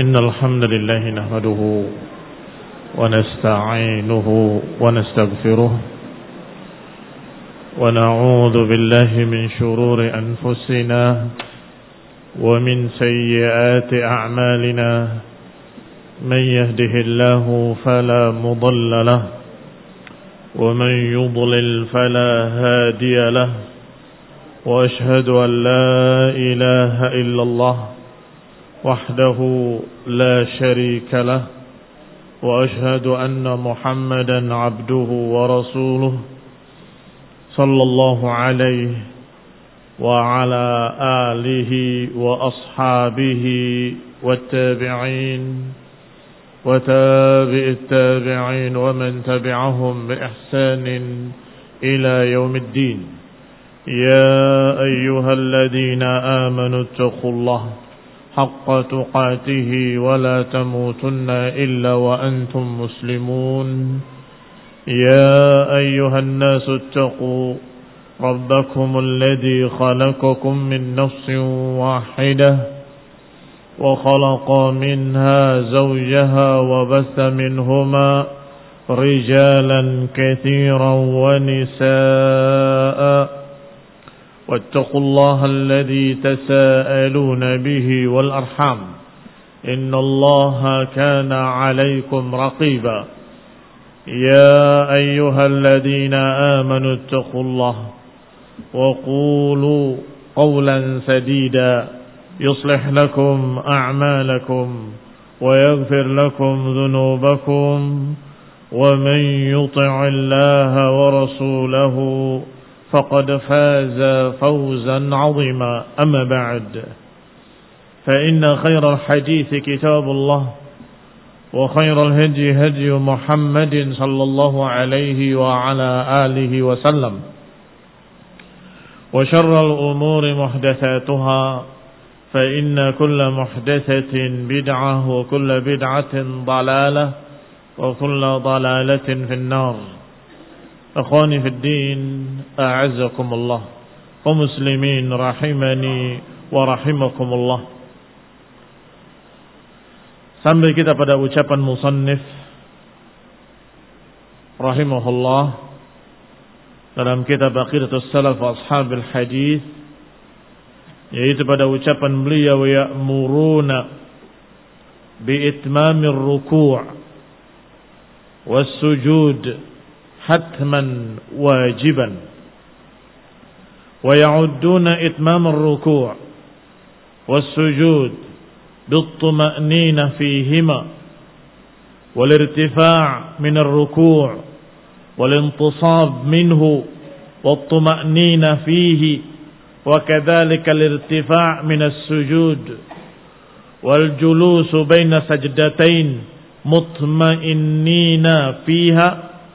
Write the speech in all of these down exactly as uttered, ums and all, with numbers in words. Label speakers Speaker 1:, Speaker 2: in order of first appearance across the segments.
Speaker 1: إن الحمد لله نحمده ونستعينه ونستغفره ونعوذ بالله من شرور أنفسنا ومن سيئات أعمالنا من يهده الله فلا مضل له ومن يضلل فلا هادي له وأشهد أن لا إله إلا الله وحده لا شريك له وأشهد أن محمدا عبده ورسوله صلى الله عليه وعلى آله وأصحابه والتابعين وتابع التابعين ومن تبعهم بإحسان إلى يوم الدين. يا أيها الذين آمنوا اتقوا الله حق تقاته ولا تموتن إلا وأنتم مسلمون. يا أيها الناس اتقوا ربكم الذي خلقكم من نفس واحدة وخلق منها زوجها وبث منهما رجالا كثيرا ونساء واتقوا الله الذي تساءلون به والأرحام إن الله كان عليكم رقيبا. يا أيها الذين آمنوا اتقوا الله وقولوا قولا سديدا يصلح لكم أعمالكم ويغفر لكم ذنوبكم ومن يطع الله ورسوله فقد فاز فوزا عظيما. أما بعد فإن خير الحديث كتاب الله وخير الهدي هدي محمد صلى الله عليه وعلى آله وسلم وشر الأمور محدثاتها فإن كل محدثة بدعة وكل بدعة ضلالة وكل ضلالة في النار. Akhwani fid din, a'azzakumullah, kaum muslimin rahimani wa rahimakumullah. Sampai kita pada ucapan musannif rahimahullah dalam kitab Aqidatus Salaf wa Ashabil Hadis, yaitu pada ucapan beliau ya'muruna bi itmamir ruku' was sujud حتما واجبا ويعدون إتمام الركوع والسجود بالطمأنينة فيهما والارتفاع من الركوع والانتصاب منه والطمأنينة فيه وكذلك الارتفاع من السجود والجلوس بين سجدتين مطمئنين فيها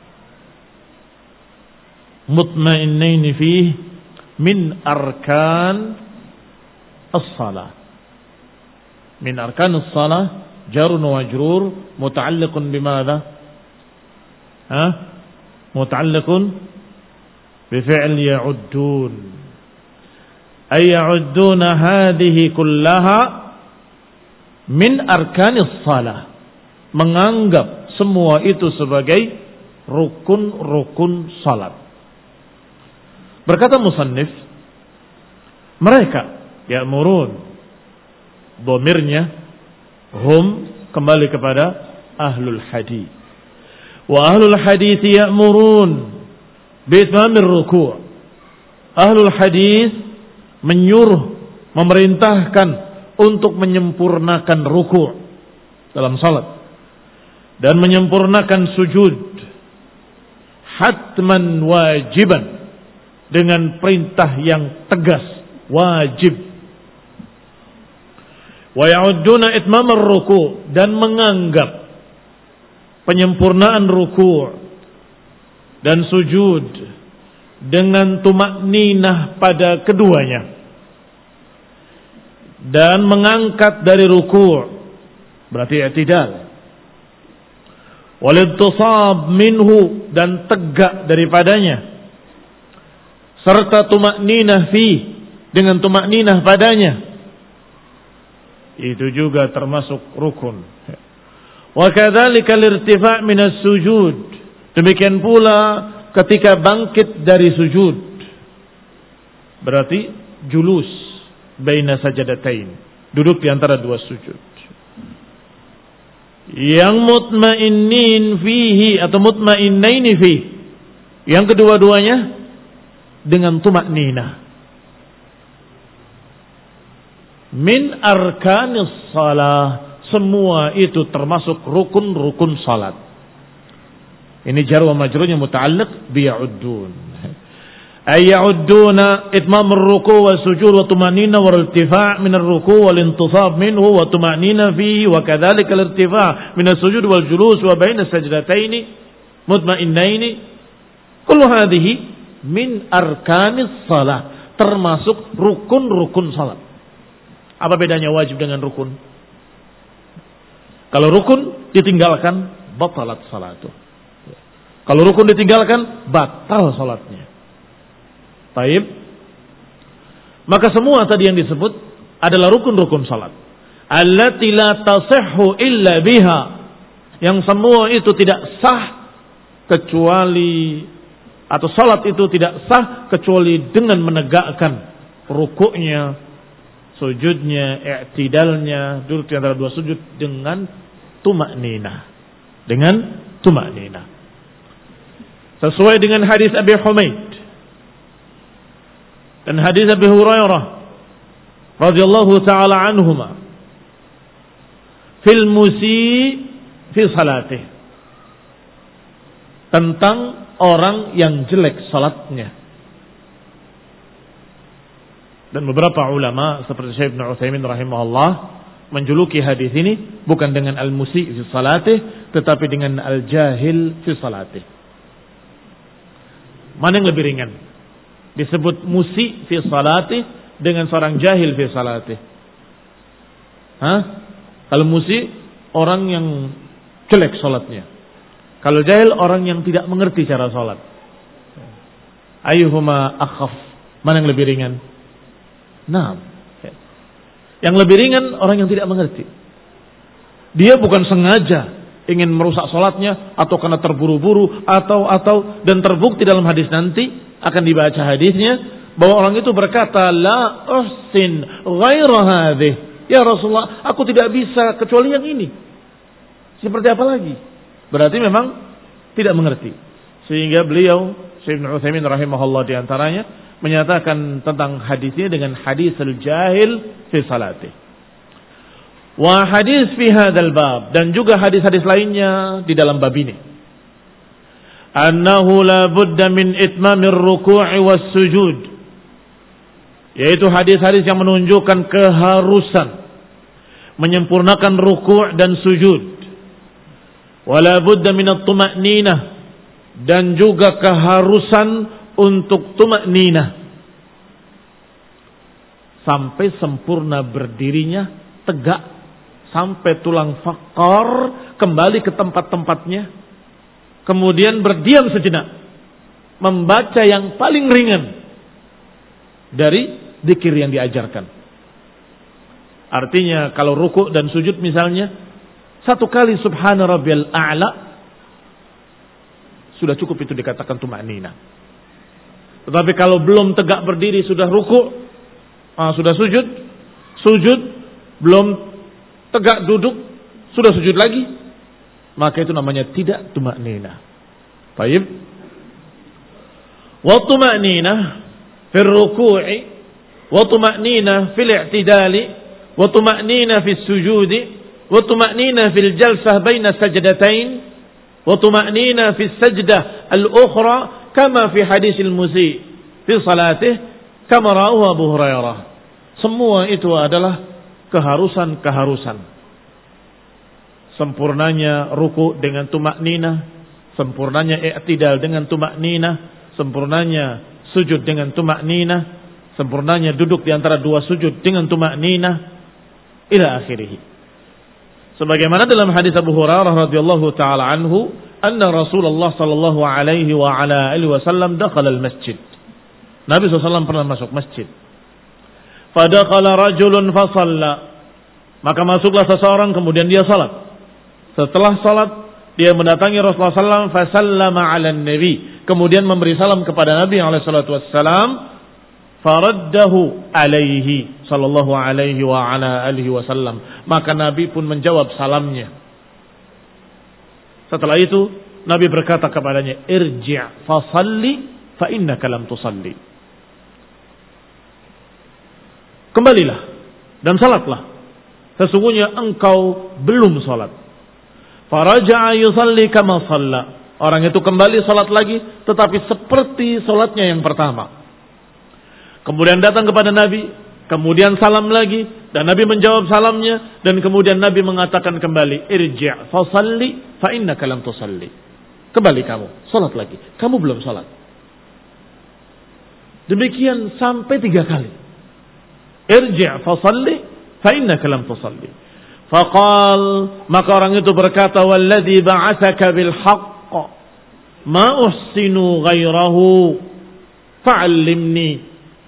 Speaker 1: مطمئنين فيه من أركان الصلاة. من أركان الصلاة جار ومجرور متعلق بماذا؟ ها؟ متعلق بفعل يعدون، أي يعدون هذه كلها من أركان الصلاة، menganggap semua itu sebagai rukun-rukun salat. Berkata musannif, mereka ya'murun, dhamirnya hum kembali kepada ahlul hadis. Wa ahlul hadis ya'murun bi itmamir ruku'. Ahlul hadis menyuruh, memerintahkan untuk menyempurnakan ruku' dalam salat dan menyempurnakan sujud hatman wajiban, dengan perintah yang tegas, wajib. Wa ya'udduna itmamar ruku', dan menganggap penyempurnaan ruku' dan sujud dengan tumakninah pada keduanya, dan mengangkat dari ruku' berarti i'tidal, wal intisab minhu, dan tegak daripadanya, serta tumakninah fi, dengan tumakninah padanya, itu juga termasuk rukun. Wa kadzalika al-irtifa' min as-sujud. Demikian pula ketika bangkit dari sujud. Berarti julus baina sajadatain, duduk di antara dua sujud. Yang mutmainnin fihi atau mutmainnaini fihi. Yang kedua-duanya dengan tumakninah. Min arkanis salah, semua itu termasuk rukun-rukun salat. Ini jar wa majrurnya muta'alliq bi ya'uddun. Ay ya'udduna itmam ar-ruku' wa sujud wa tumanina wa irtifa' min ar-ruku' wal intisab minhu wa tumanina fihi wa kadzalika al-irtifa' min as-sujud wal julus wa baina sajdatayn mutma'innain. Kullu hadhihi min arkanis salah, termasuk rukun-rukun salat. Apa bedanya wajib dengan rukun? Kalau rukun ditinggalkan, batalat salatu. Kalau rukun ditinggalkan, batal salatnya. Baik. Maka semua tadi yang disebut adalah rukun-rukun salat. Allati la tasihhu illa biha. Yang semua itu tidak sah kecuali, atau salat itu tidak sah kecuali dengan menegakkan rukuknya, sujudnya, i'tidalnya, duduk di antara dua sujud dengan tumakninah. Dengan tumakninah. Sesuai dengan hadis Abi Humaid dan hadis Abi Hurairah radhiyallahu taala anhuma fil musi fi salatih, tentang orang yang jelek salatnya. Dan beberapa ulama seperti Syekh Ibnu Utsaimin rahimahullah menjuluki hadis ini bukan dengan al-musi fi salatih, tetapi dengan al-jahil fi salatih. Mana yang lebih ringan? Disebut musi fi salatih dengan seorang jahil fi salatih. Hah? Kalau musi orang yang jelek salatnya. Kalau jahil orang yang tidak mengerti cara salat. Ayyuhuma akhaf? Mana yang lebih ringan? Nah, yang lebih ringan orang yang tidak mengerti. Dia bukan sengaja ingin merusak salatnya atau karena terburu-buru atau atau dan terbukti dalam hadis nanti akan dibaca hadisnya bahwa orang itu berkata la uhsin ghaira hadhih. Ya Rasulullah, aku tidak bisa kecuali yang ini. Seperti apa lagi? Berarti memang tidak mengerti. Sehingga beliau Syekh Ibnu Utsaimin rahimahullah di antaranya menyatakan tentang hadisnya dengan hadis al-jahil fi salatih. Wa hadis fi hadzal bab, dan juga hadis-hadis lainnya di dalam bab ini. Annahu la budda min itmamir ruku'i was sujud. Yaitu hadis-hadis yang menunjukkan keharusan menyempurnakan ruku' dan sujud. Wala budda min at-tuma'ninah, dan juga keharusan untuk tuma'ninah sampai sempurna berdirinya, tegak, sampai tulang fakar kembali ke tempat-tempatnya, kemudian berdiam sejenak, membaca yang paling ringan dari zikir yang diajarkan. Artinya kalau ruku' dan sujud misalnya, satu kali subhana rabbiyal a'la sudah cukup, itu dikatakan tuma'ninah. Tetapi kalau belum tegak berdiri sudah ruku', ah, sudah sujud, sujud belum tegak duduk sudah sujud lagi, maka itu namanya tidak tuma'ninah. Baik. Wa tuma'ninah fil ruku'i, wa tuma'ninah fil i'tidali, wa tuma'ninah fis sujudi, wa tuma'ninah fil jalsah baina sajdatain, wa tuma'ninah fis sajdah al-ukhra kama fi hadis al-musi fi salatih kama ra'ahu Abu Hurairah. Semua itu adalah keharusan-keharusan. Sempurnanya ruku dengan tumakninah, sempurnanya i'tidal dengan tumakninah, sempurnanya sujud dengan tumakninah, sempurnanya duduk di antara dua sujud dengan tumakninah, ila akhirih. Sebagaimana dalam hadis Abu Hurairah radhiyallahu taala anhu, anna Rasulullah sallallahu alaihi wa ala alihi wasallam dakhala al-masjid. Nabi sallallahu alaihi wasallam pernah masuk masjid. Fadakhala rajulun fasalla. Maka masuklah seseorang kemudian dia salat. Setelah salat dia mendatangi Rasulullah sallallahu alaihi wasallam fasallama 'alan nabi, kemudian memberi salam kepada Nabi alaihi salatu wassalam, faraddahu alaihi sallallahu alaihi wa ala alihi wasallam, maka Nabi pun menjawab salamnya. Setelah itu Nabi berkata kepadanya, irji' fasalli fa innaka lam tusalli. Kembalilah dan salatlah, sesungguhnya engkau belum salat. Faraja'a yusalli kama shalla. Orang itu kembali salat lagi, tetapi seperti salatnya yang pertama. Kemudian datang kepada Nabi, kemudian salam lagi, dan Nabi menjawab salamnya, dan kemudian Nabi mengatakan kembali, irji' fasalli fa innaka lam tusalli. Kembali kamu, salat lagi. Kamu belum salat. Demikian sampai tiga kali. Irji' fasalli fa innaka lam tusalli. Faqal, maka orang itu berkata, walladzi ba'atsaka bil haqq ma uhsinu ghairahu fa'allimni.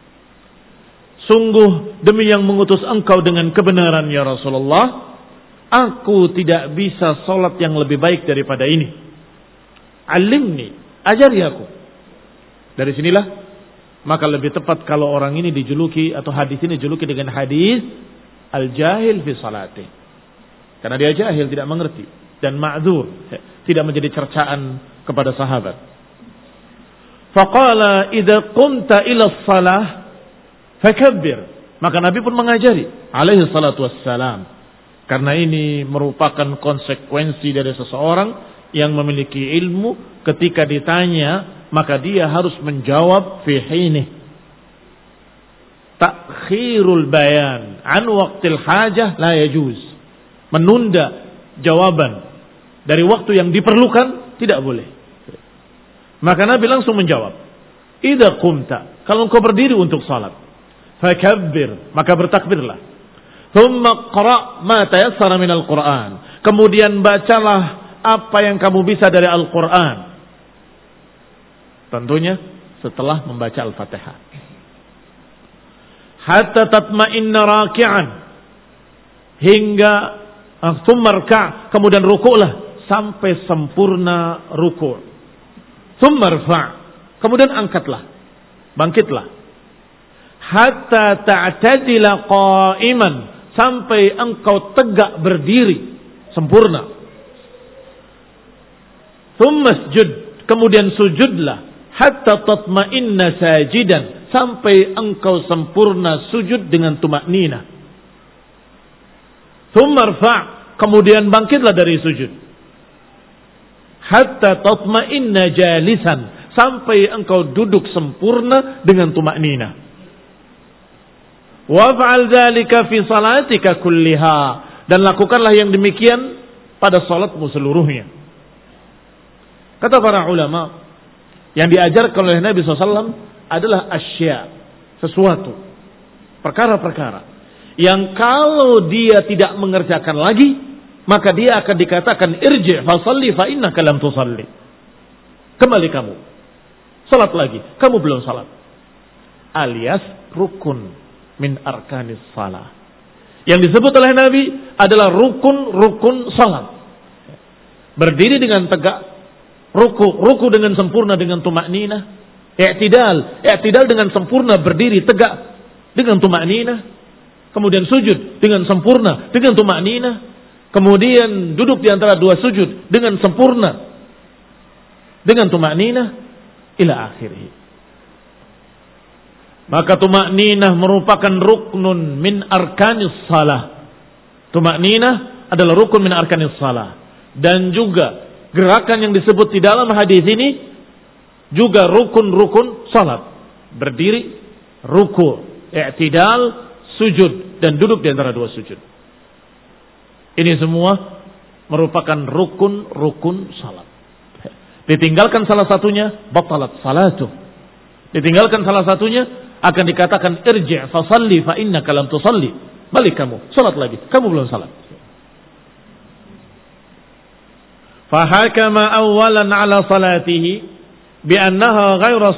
Speaker 1: Sungguh demi yang mengutus engkau dengan kebenaran ya Rasulullah, aku tidak bisa salat yang lebih baik daripada ini. Alimni, ajari aku. Dari sinilah maka lebih tepat kalau orang ini dijuluki atau hadis ini dijuluki dengan hadis al-jahil fi salati. Karena dia jahil, tidak mengerti dan ma'dzur, tidak menjadi cercaan kepada sahabat. Faqala idza qumta ila shalah fakabbir. Maka Nabi pun mengajari alaihi salatu wassalam. Karena ini merupakan konsekuensi dari seseorang yang memiliki ilmu, ketika ditanya maka dia harus menjawab fi hinih. Takhirul bayan an waqtil hajah la yajuz. Menunda jawaban dari waktu yang diperlukan tidak boleh. Maka Nabi langsung menjawab, idza qumta, kalau engkau berdiri untuk salat, fakabbir, maka bertakbirlah. Thumma qra' ma tayassara minal Qur'an, kemudian bacalah apa yang kamu bisa dari Al-Qur'an. Tentunya setelah membaca Al-Fatihah. Hatta tatma'inna raki'an, hingga Tsummarka, kemudian rukuklah sampai sempurna rukuk. Tsummarfa, kemudian angkatlah, bangkitlah. Hatta ta'tadila qa'iman, sampai engkau tegak berdiri sempurna. Tsummasjud, kemudian sujudlah. Hatta tatma'inna sajidan, sampai engkau sempurna sujud dengan tumakninah. Tsummarfa, kemudian bangkitlah dari sujud. Hatta tatma'inna jalisan, sampai engkau duduk sempurna dengan tumakninah. Waf'al dzalika fi salatika kulliha, dan lakukanlah yang demikian pada salatmu seluruhnya. Kata para ulama, yang diajarkan oleh Nabi shallallahu alaihi wasallam adalah asya, sesuatu, perkara-perkara yang kalau dia tidak mengerjakan lagi, maka dia akan dikatakan irji' fasalli fa innaka lam tusalli. Kembali kamu, salat lagi, kamu belum salat. Alias rukun min arkanis salah. Yang disebut oleh Nabi adalah rukun-rukun salat. Berdiri dengan tegak, ruku, ruku dengan sempurna dengan tumakninah, i'tidal, i'tidal dengan sempurna berdiri tegak dengan tumakninah. Kemudian sujud dengan sempurna dengan tumakninah. Kemudian duduk di antara dua sujud dengan sempurna dengan tumakninah ila akhirih. Maka tumakninah merupakan ruknun min arkanis salah. Tumakninah adalah rukun min arkanis salah. Dan juga gerakan yang disebut di dalam hadis ini juga rukun-rukun salat. Berdiri, ruku, i'tidal, sujud, dan duduk di antara dua sujud. Ini semua merupakan rukun-rukun salat. Ditinggalkan salah satunya, batalat salatuh. Ditinggalkan salah satunya, akan dikatakan irji' fasalli fa innaka lam tusalli. Balik kamu, salat lagi, kamu belum salat. Fahakama awalan ala salatihi bi annaha ghaira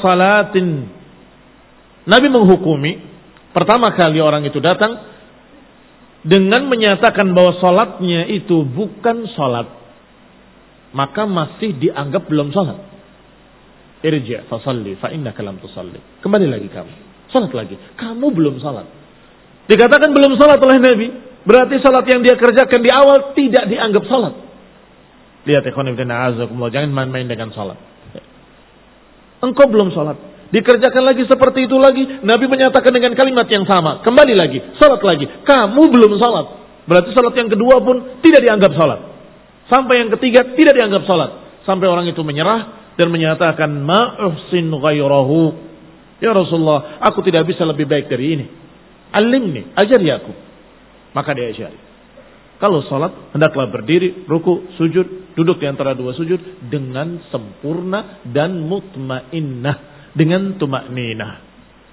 Speaker 1: salatin. Nabi menghukumi, pertama kali orang itu datang, dengan menyatakan bahwa salatnya itu bukan salat, maka masih dianggap belum salat. Irji' fasalli fa innaka lam tusalli. Kembali lagi kamu, salat lagi. Kamu belum salat. Dikatakan belum salat oleh Nabi, berarti salat yang dia kerjakan di awal tidak dianggap salat. Lihat ikhwan fillah, azakumullah, jangan main-main dengan salat. Engkau belum salat, dikerjakan lagi seperti itu lagi. Nabi menyatakan dengan kalimat yang sama. Kembali lagi, salat lagi. Kamu belum salat. Berarti salat yang kedua pun tidak dianggap salat. Sampai yang ketiga tidak dianggap salat. Sampai orang itu menyerah dan menyatakan ma uhsin ghairahu. Ya Rasulullah, aku tidak bisa lebih baik dari ini. Alimni, ajari aku. Maka dia ajari. Kalau salat hendaklah berdiri, ruku, sujud, duduk di antara dua sujud dengan sempurna dan mutmainnah, dengan tumakninah.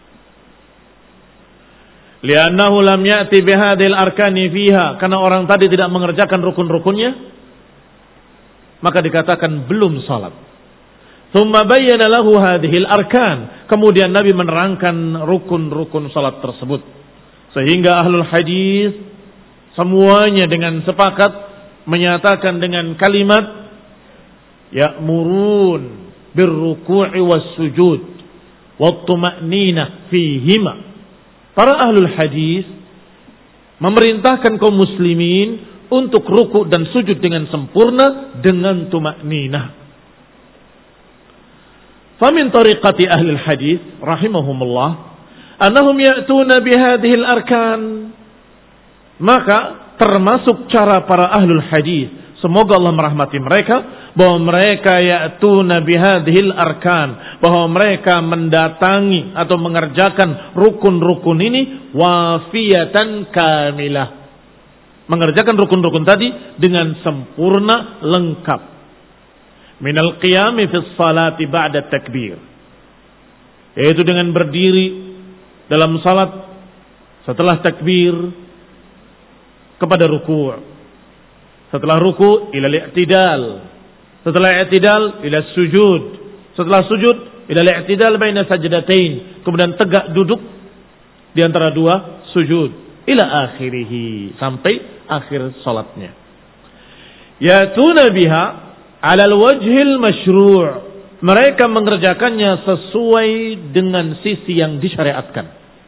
Speaker 1: Li'annahu lam ya'ti bihadhil arkani fiha, karena orang tadi tidak mengerjakan rukun-rukunnya, maka dikatakan belum salat. Tsumma bayyana lahu hadhil arkan, kemudian Nabi menerangkan rukun-rukun salat tersebut, sehingga ahlul hadis semuanya dengan sepakat menyatakan dengan kalimat ya'murun birruku'i was-sujud wat-tuma'ninah fihima. Para ahlul hadis memerintahkan kaum muslimin untuk ruku' dan sujud dengan sempurna dengan tuma'ninah. Famin tariqati ahlul hadis rahimahumullah annahum ya'tuna bihadhil arkan. Maka termasuk cara para ahlul hadis, semoga Allah merahmati mereka, bahwa mereka ya'tuna bihadhil arkan, bahwa mereka mendatangi atau mengerjakan rukun-rukun ini wafiyatan kamilah, mengerjakan rukun-rukun tadi dengan sempurna lengkap. Minal qiyami fis salati ba'da takbir, yaitu dengan berdiri dalam salat setelah takbir kepada ruku', setelah ruku' ila al-i'tidal, setelah i'tidal ila sujud, setelah sujud ila al-i'tidal baina sajdatain, kemudian tegak duduk di antara dua sujud ila akhirih, sampai akhir salatnya. Yatuna biha ala al-wajhil masyru', mereka mengerjakannya sesuai dengan sisi yang disyariatkan,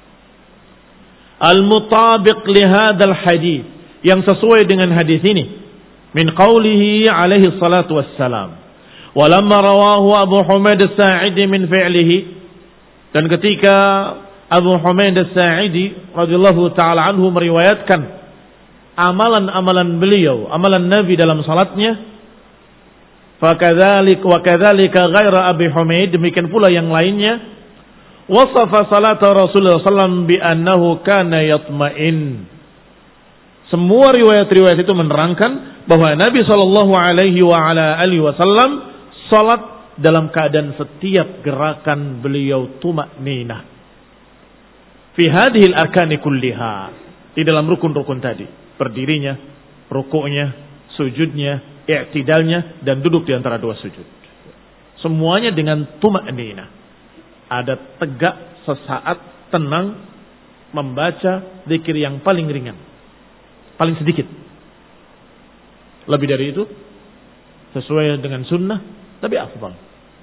Speaker 1: al-mutabiq li hadzal hadits, yang sesuai dengan hadis ini, min qawlihi alaihi salatu wassalam, walamma rawahu Abu Humaid as-Sa'idi min fi'lihi, dan ketika Abu Humaid as-Sa'idi radhiyallahu ta'ala anhu meriwayatkan amalan-amalan beliau, amalan Nabi dalam salatnya, fakadzalik wa kadzalika ghaira Abi Humaid, demikian pula yang lainnya, wasafa salat Rasulullah sallallahu alaihi wasallam bi annahu kana yatma'in. Semua riwayat-riwayat itu menerangkan bahwa Nabi Shallallahu Alaihi Wasallam salat dalam keadaan setiap gerakan beliau tumakninah. Fi hadhil arkani kulliha, di dalam rukun-rukun tadi, berdirinya, rukuknya, sujudnya, i'tidalnya, dan duduk di antara dua sujud. Semuanya dengan tumakninah. Ada tegak sesaat, tenang, membaca zikir yang paling ringan, paling sedikit. Lebih dari itu sesuai dengan sunnah, tapi afdal.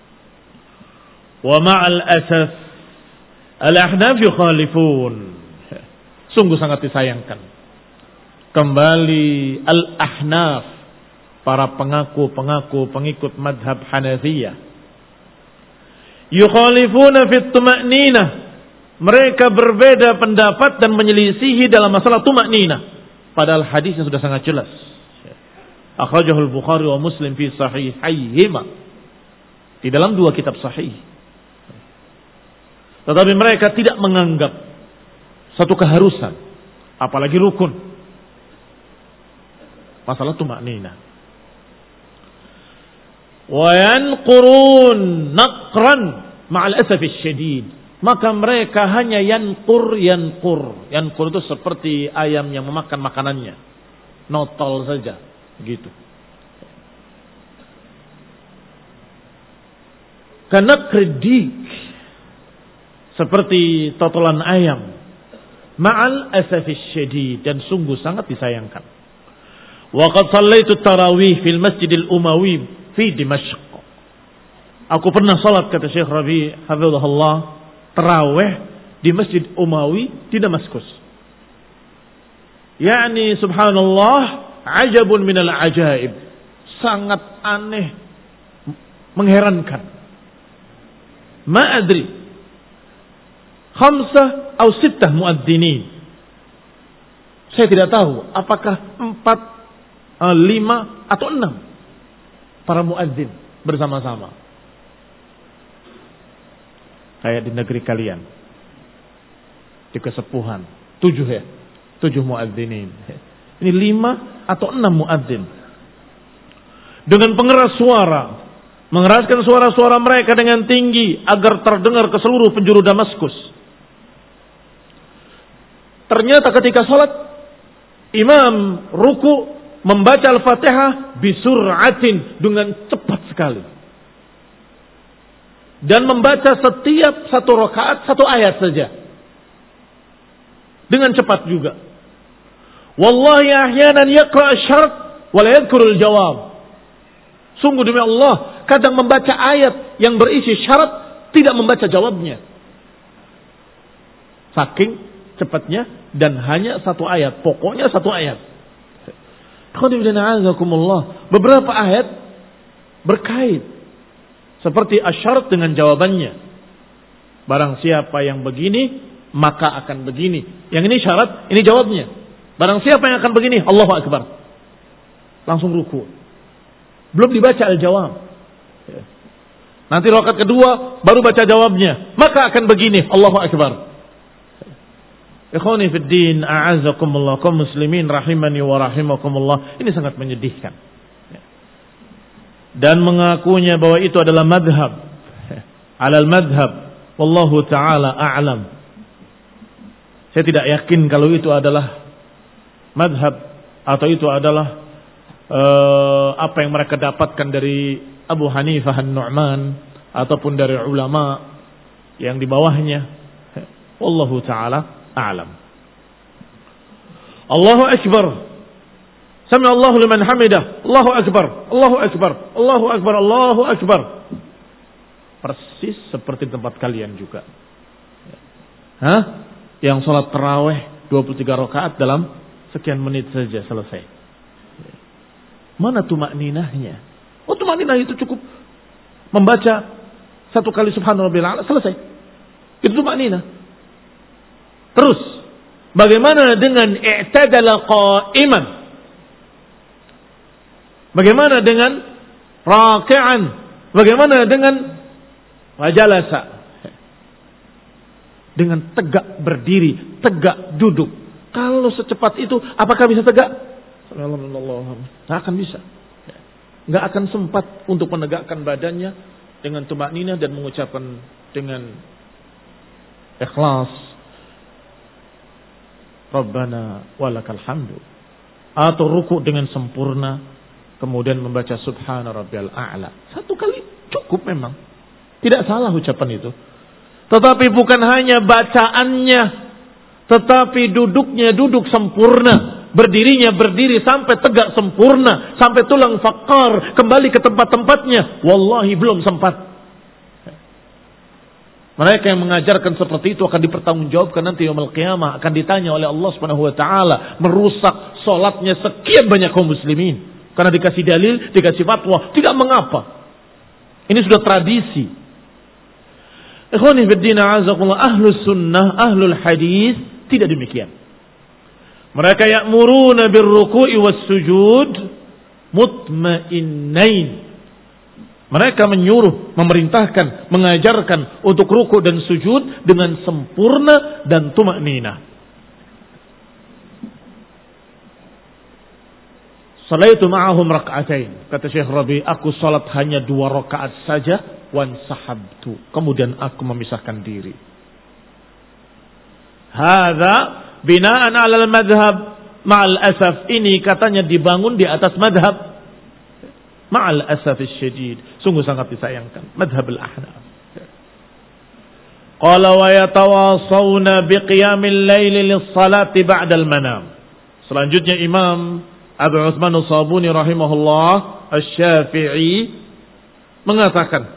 Speaker 1: Wa ma'al asaf al-ahnaf yukhalifun. Sungguh sangat disayangkan, kembali al-ahnaf, para pengaku-pengaku pengikut madhab Hanafiyah, yukhalifuna fit tuma'ninah, mereka berbeda pendapat dan menyelisihi dalam masalah tuma'ninah. Padahal hadisnya sudah sangat jelas. Akhrajahul Bukhari wa Muslim fi sahihayhima, di dalam dua kitab sahih. Tetapi mereka tidak menganggap satu keharusan, apalagi rukun, masalah tumakninah. Wa yanqurun naqran ma'al asafis syadid, maka mereka hanya yanqur yanqur. Yanqur itu seperti ayam yang memakan makanannya, notol saja gitu. Karena kredik, seperti totolan ayam, Ma'al asafis syadid, dan sungguh sangat disayangkan. Wa qad shallaitu tarawih fil Masjidil Umawi fi Dimashq. Aku pernah salat, kata Syekh Rabi hafizahullah, tarawih di Masjid Umawi di Damaskus. Yani subhanallah, ajabun minal ajaib. Sangat aneh, mengherankan. Ma adri khamsah atau sittah muadzinin. Saya tidak tahu apakah empat, lima atau enam para muadzin bersama-sama. Kayak di negeri kalian, di kesepuhan, tujuh ya, tujuh muadzinin. Ini lima atau enam muadzin dengan pengeras suara, mengeraskan suara-suara mereka dengan tinggi agar terdengar ke seluruh penjuru Damaskus. Ternyata ketika salat, imam ruku membaca Al-Fatihah bisur'atin, dengan cepat sekali. Dan membaca setiap satu rakaat satu ayat saja, dengan cepat juga. Wallahi ahyanan yaqra' asy-syart wa la yadhkurul jawab. Sungguh demi Allah, kadang membaca ayat yang berisi syarat, tidak membaca jawabnya. Saking cepatnya, dan hanya satu ayat, pokoknya satu ayat. Beberapa ayat berkait, seperti asyarat dengan jawabannya. Barang siapa yang begini, maka akan begini. Yang ini syarat, ini jawabnya. Barang siapa yang akan begini, Allahu Akbar. Langsung ruku. Belum dibaca al-jawab. Nanti rakaat kedua baru baca jawabnya, maka akan begini, Allahu Akbar. Ikhwani fid din, a'azzakumullah, kaum muslimin rahimani wa rahimakumullah. Ini sangat menyedihkan. Dan mengakunya bahwa itu adalah madhab, alal madhab, wallahu ta'ala a'lam. Saya tidak yakin kalau itu adalah madhab, atau itu adalah uh, apa yang mereka dapatkan dari Abu Hanifah an-Nu'man, ataupun dari ulama yang di bawahnya. Wallahu ta'ala a'lam. Allahu Akbar. Sami Allahu liman hamidah. Allahu Akbar. Allahu Akbar. Allahu Akbar. Allahu Akbar. Persis seperti tempat kalian juga. Hah? Yang salat tarawih dua puluh tiga rakaat dalam sekian menit saja selesai. Mana tumakninahnya? Oh, tumakninah itu cukup membaca satu kali subhanallah, selesai. Itu tumakninah. Terus, bagaimana dengan i'tadala qa'iman? Bagaimana dengan raki'an? Bagaimana dengan wajalasa? Dengan tegak berdiri, tegak duduk. Kalau secepat itu, apakah bisa tegak? Tidak akan bisa. Tidak akan sempat untuk menegakkan badannya dengan tumakninah dan mengucapkan dengan ikhlas, Rabbana walakal hamdu, atau ruku dengan sempurna, kemudian membaca subhana rabbiyal a'la. Satu kali cukup memang, tidak salah ucapan itu. Tetapi bukan hanya bacaannya, tetapi duduknya duduk sempurna, berdirinya berdiri sampai tegak sempurna, sampai tulang fakar kembali ke tempat-tempatnya. Wallahi belum sempat. Mereka yang mengajarkan seperti itu akan dipertanggungjawabkan nanti yaumul qiyamah, akan ditanya oleh Allah Subhanahu wa taala, merusak salatnya sekian banyak kaum muslimin karena dikasih dalil, dikasih fatwa, tidak mengapa. Ini sudah tradisi. Ikhwani fid din, a'azakumullah, ahlus sunnah, ahlul hadis tidak demikian. Mereka ya'muruna birruku'i was sujud mutmainnain. Mereka menyuruh, memerintahkan, mengajarkan untuk ruku dan sujud dengan sempurna dan tumakninah. Salaitu ma'ahum rak'atain. Kata Syekh Rabi, aku salat hanya dua rakaat saja. Wan sahabtu. Kemudian aku memisahkan diri. Hadza binaan 'alal madhab ma'al asaf. Ini katanya dibangun di atas madhab. Ma'al asaf syadid. Sungguh sangat disayangkan. Madhab al-ahnaf. Qala wa yatawasawna biqiyamil laili lis-salati ba'dal manam. Selanjutnya Imam Abu Utsman As-Sabuni rahimahullah Asy-Syafi'i mengatakan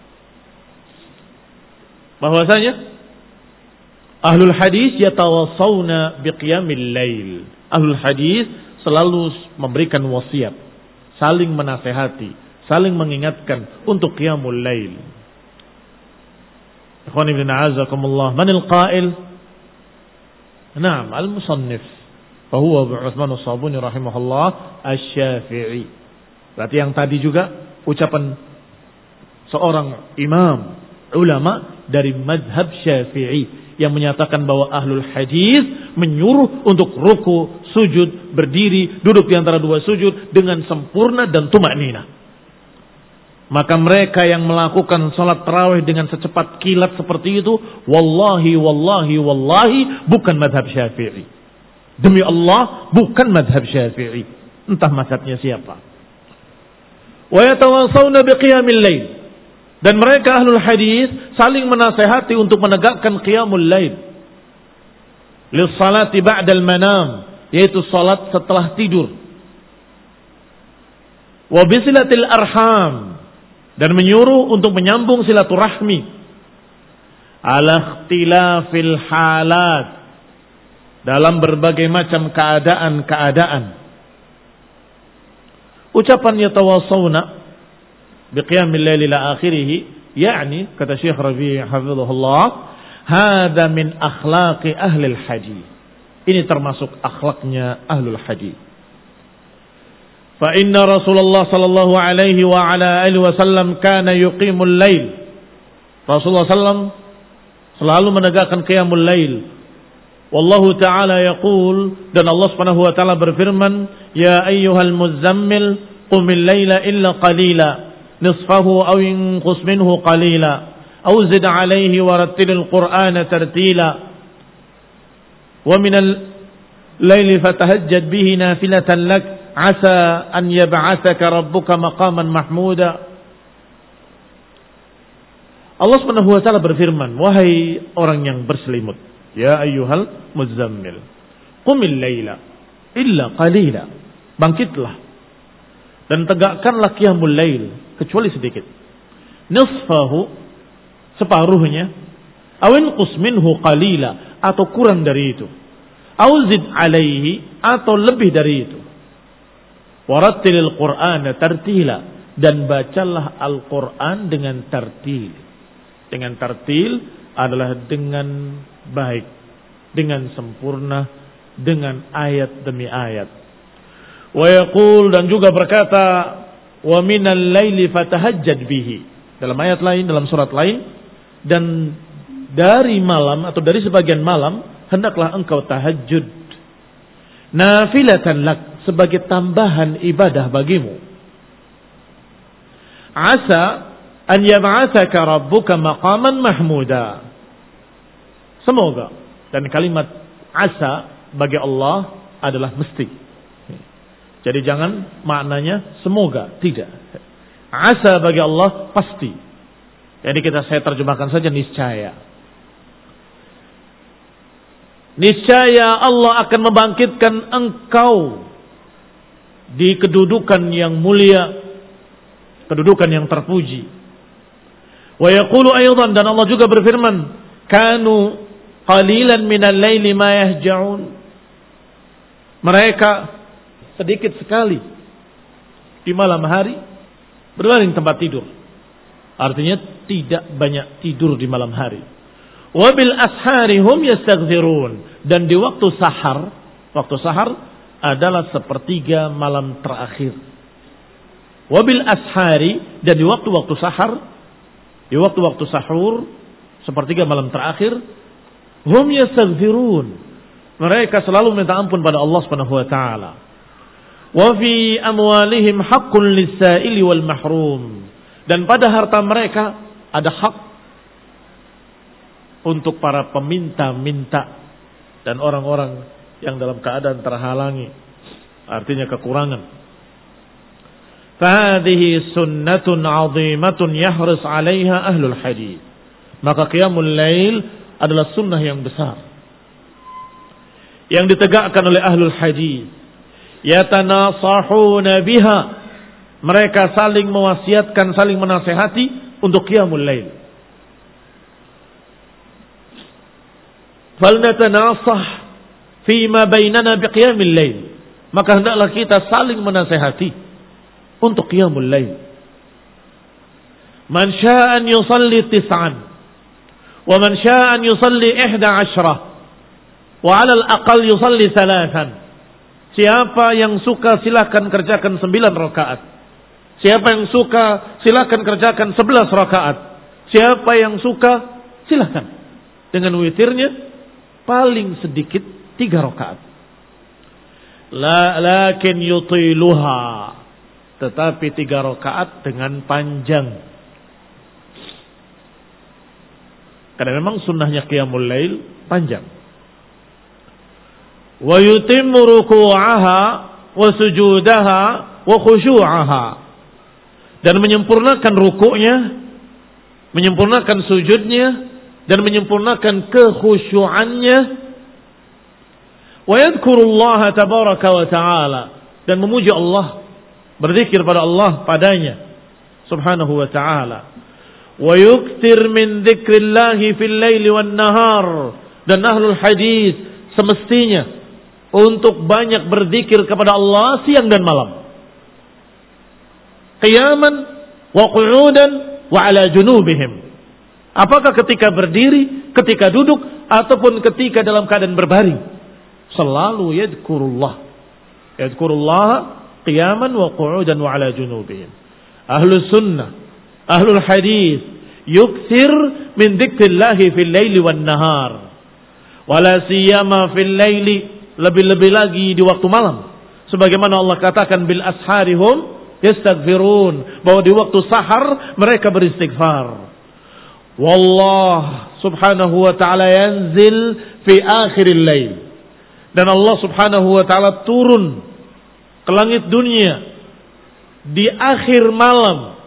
Speaker 1: bahwasanya ahlul hadis yatawasawna biqiyamil lail. Ahlul hadis selalu memberikan wasiat, saling menasehati, saling mengingatkan untuk qiyamul lail. Ikhwan ibn a'azakumullah, manil qail? Naam, al-musannif. Fahuwa Abu Utsman As-Sabuni rahimahullah Asy-Syafi'i. Berarti yang tadi juga ucapan seorang imam ulama dari mazhab Syafi'i yang menyatakan bahwa ahlul hadis menyuruh untuk ruku, sujud, berdiri, duduk di antara dua sujud dengan sempurna dan tumakninah. Maka mereka yang melakukan salat tarawih dengan secepat kilat seperti itu, wallahi wallahi wallahi bukan mazhab Syafi'i. Demi Allah bukan mazhab Syafi'i. Entah mazhabnya siapa. Wa yatawasawna biqiyamil lail. Dan mereka ahlul hadis saling menasehati untuk menegakkan qiyamul lail. Lis-salati ba'dal manam, yaitu salat setelah tidur. Wa bisilatil arham, dan menyuruh untuk menyambung silaturahmi. Ala ikhtilafil halat, dalam berbagai macam keadaan-keadaan. Ucapan yatawasawna biqiyamil lail ila akhirih, yakni kata Syekh Rabi' hafizahullah, hada min akhlaqi ahli hadis. Ini termasuk akhlaknya ahlul hadis. Fa inna Rasulullah sallallahu alaihi wa ala alihi wasallam kana yuqimul lail. Rasulullah sallam selalu menegakkan qiyamul lail. Wallahu ta'ala yaqul, dan Allah Subhanahu wa taala berfirman, ya ayyuhal muzammil qumil laila illa qalila nisfahu aw inqus minhu qalila aw zid alayhi warattilil qur'ana tartila wa minal laili fatahajjad bihi nafilatan lak asa an yab'atsaka rabbuka maqaman mahmuda. Allah Subhanahu wa taala berfirman, wahai orang yang berselimut, ya ayyuhal muzammil qumil laila illa qalila, bangkitlah dan tegakkanlah qiyamul lail kecuali sedikit, nisfahu, separuhnya, awin qus minhu qalila, atau kurang dari itu, auzid alaihi, atau lebih dari itu, warattilil qur'ana tartila, dan bacalah Al-Quran dengan tartil. Dengan tartil adalah dengan baik, dengan sempurna, dengan ayat demi ayat. Wa yaqul, dan juga berkata, wa minal laili fatahajjad bihi, dalam ayat lain, dalam surat lain, dan dari malam atau dari sebagian malam hendaklah engkau tahajud, nafilatan lak, sebagai tambahan ibadah bagimu. Asa an yab'atsaka rabbuka maqaman mahmuda. Semoga, dan kalimat asa bagi Allah adalah mesti. Jadi jangan maknanya semoga, tidak. Asa bagi Allah pasti. Jadi kita saya terjemahkan saja niscaya. Niscaya Allah akan membangkitkan engkau di kedudukan yang mulia, kedudukan yang terpuji. Wa yaqulu aydan, dan Allah juga berfirman, kanu qalilan minal laili ma yahja'un. Mereka sedikit sekali di malam hari berbaring tempat tidur. Artinya tidak banyak tidur di malam hari. Wa bil ashari hum yastaghfirun, dan di waktu sahar, waktu sahar adalah sepertiga malam terakhir. Wa bil ashari, dan di waktu-waktu sahar, di waktu-waktu sahur, sepertiga malam terakhir, hum yastaghfirun, mereka selalu minta ampun pada Allah Subhanahu wa taala. Wa fi amwalihim haqqun lis-sa'ili wal mahrum, dan pada harta mereka ada hak untuk para peminta-minta dan orang-orang yang dalam keadaan terhalangi, artinya kekurangan. Fahadhihi sunnatun 'azimatun yahris 'alaiha ahlul hadis. Maka qiyamul lail adalah sunnah yang besar yang ditegakkan oleh ahlul hadis. Yatanasahuna biha, mereka saling mewasiatkan, saling menasehati untuk qiyamul lail. Falnatanasah fima bainana biqiyamil lail, maka hendaklah kita saling menasehati untuk qiyamul lail. Man syaa'a an yusalli tis'an wa man syaa'a an yusalli ihda asyrah wa 'ala al-aqall yusalli thalathan. Siapa yang suka silakan kerjakan sembilan rakaat. Siapa yang suka silakan kerjakan sebelas rakaat. Siapa yang suka silakan dengan witirnya paling sedikit tiga rakaat. La lakin yutiluha, tetapi tiga rakaat dengan panjang. Karena memang sunnahnya qiyamul lail panjang. Wa yutimmu ruku'aha wa sujudaha wa khusyu'aha, dan menyempurnakan rukuknya, menyempurnakan sujudnya, dan menyempurnakan kekhusyuannya. Wa yadhkurullaha tabaraka wa ta'ala, dan memuji Allah, berzikir pada Allah padanya subhanahu wa ta'ala. Wa yukthir min dzikrillahi fil laili wan nahar, dan ahlul hadis semestinya untuk banyak berzikir kepada Allah siang dan malam. Qiyaman wa qu'udan wa ala junubihim. Apakah ketika berdiri, ketika duduk, ataupun ketika dalam keadaan berbaring, selalu yadhkurullah. Yadhkurullah qiyaman wa qu'udan wa ala junubihim. Ahlus sunnah, ahlul hadis yukthir min dzikrillahi fil laili wan nahar. Wala siyama fil laili, lebih-lebih lagi di waktu malam. Sebagaimana Allah katakan bil asharihum yastaghfirun, bahwa di waktu sahar mereka beristighfar. Wallah subhanahu wa ta'ala yanzil fi akhiril lail, dan Allah subhanahu wa ta'ala turun ke langit dunia di akhir malam.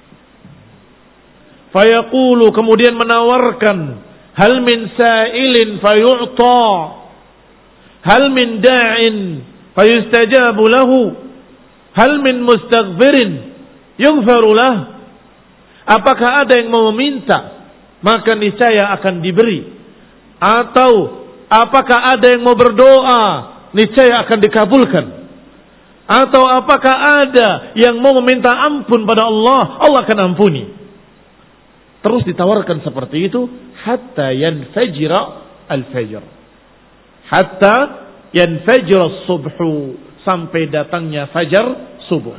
Speaker 1: Fayaqulu, kemudian menawarkan, hal min sa'ilin fayu'ta, hal min da'in fayustajabu lahu, hal min mustaghfirin yughfaru lah. Apakah ada yang mau meminta, maka niscaya akan diberi. Atau apakah ada yang mau berdoa, niscaya akan dikabulkan. Atau apakah ada yang mau meminta ampun pada Allah, Allah akan ampuni. Terus ditawarkan seperti itu hatta yanfajira al-fajr, hatta yanfajira as-subhu, sampai datangnya fajar subuh.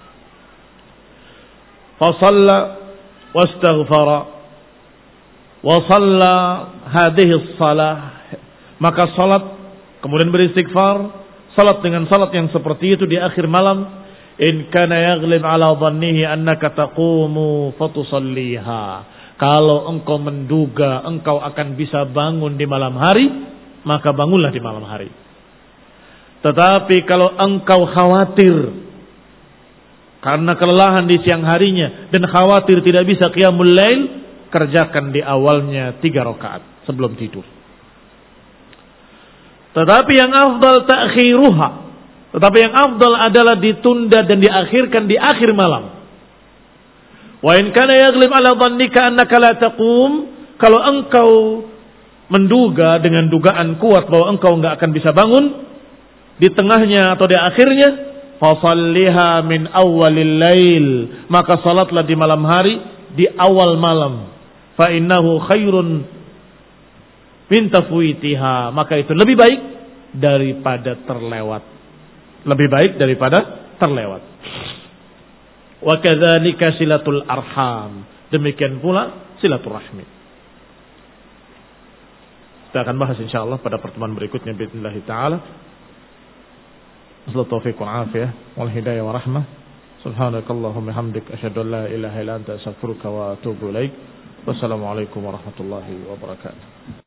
Speaker 1: Fa shalla wastaghfara wa shalla hadhihi as-salah, maka salat kemudian beristighfar, salat dengan salat yang seperti itu di akhir malam. In kana yaghlib ala dhannihi annaka taqumu fatusalliha, kalau engkau menduga engkau akan bisa bangun di malam hari, maka bangunlah di malam hari. Tetapi kalau engkau khawatir karena kelelahan di siang harinya dan khawatir tidak bisa qiyamul lail, kerjakan di awalnya tiga rakaat sebelum tidur. Tetapi yang afdal ta'khiruha, tetapi yang afdal adalah ditunda dan diakhirkan di akhir malam. Wa in kana yaghlib ala dhannika annaka la taqum, kalau engkau menduga dengan dugaan kuat bahwa engkau enggak akan bisa bangun di tengahnya atau di akhirnya, fasalliha min awwalil lail, maka salatlah di malam hari di awal malam. Fa innahu khairun min tafwitiha, maka itu lebih baik daripada terlewat. Lebih baik daripada terlewat. Wa kadzalika silatul arham, demikian pula silaturahmi. Kita akan bahas insyaallah pada pertemuan berikutnya باذن taala. Wassalamu taufiq wal afiyah wal hidayah wa rahmah. Subhanakallahumma hamdik asyhadu an la ilaha illa anta astaghfiruka wa atubu ilaik. Wassalamu alaikum warahmatullahi wabarakatuh.